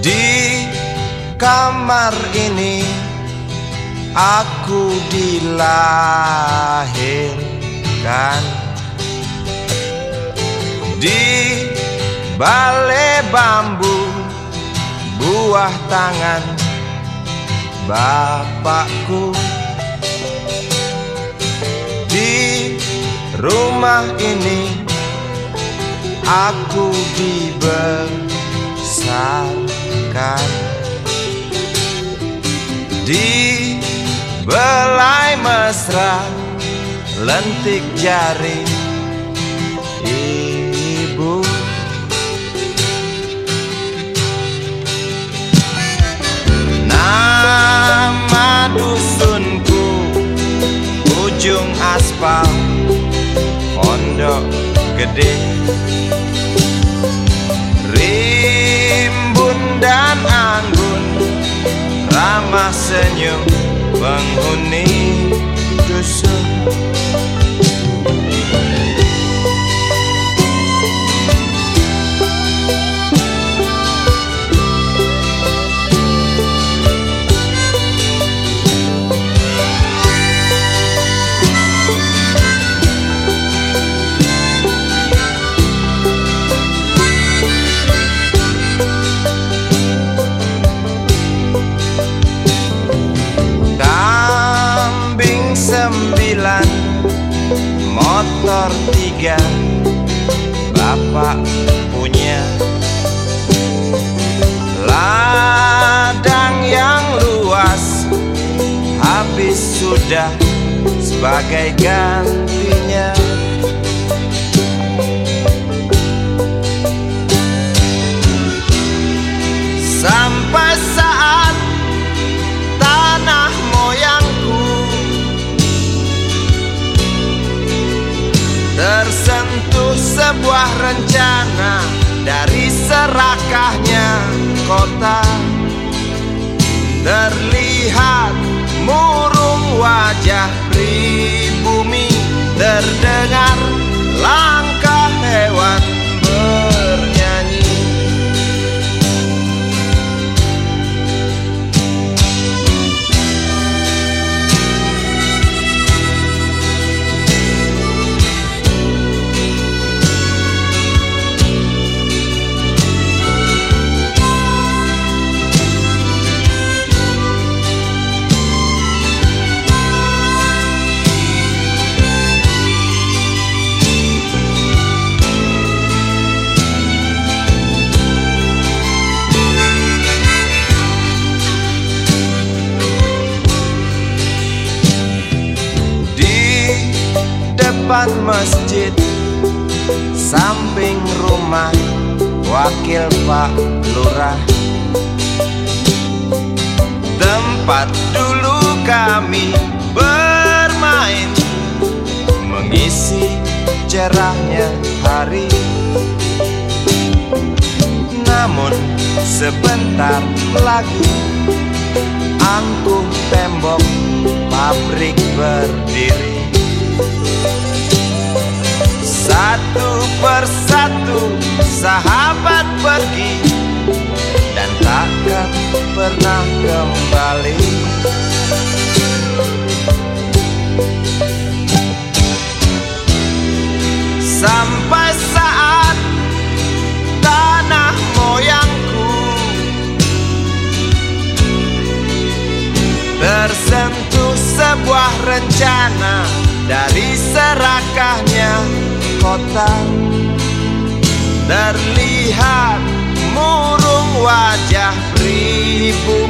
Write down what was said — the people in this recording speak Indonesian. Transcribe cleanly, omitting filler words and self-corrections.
Di kamar ini aku dilahirkan, di balai bambu buah tangan bapakku. Di rumah ini aku dibesarkan, di belai mesra lentik jari ibu. Nama dusunku ujung aspal Pondok Gede. Rimbun dan anggun ramah senyum penghuni dusun. Motor 3 bapak punya, ladang yang luas habis sudah sebagai gantinya. Sampai saat tanah moyangku tersentuh sebuah rencana dari serakahnya kota. Terlihat murung wajah pribumi, terdengar langkah hewan bernyanyi. Depan masjid samping rumah wakil Pak Lurah, tempat dulu kami bermain mengisi cerahnya hari. Namun sebentar lagi angkuh tembok pabrik berdiri. Satu persatu sahabat pergi dan takkan pernah kembali. Sampai saat tanah moyangku tersentuh sebuah rencana dari serakahnya kota. Terlihat murung wajah pribumi,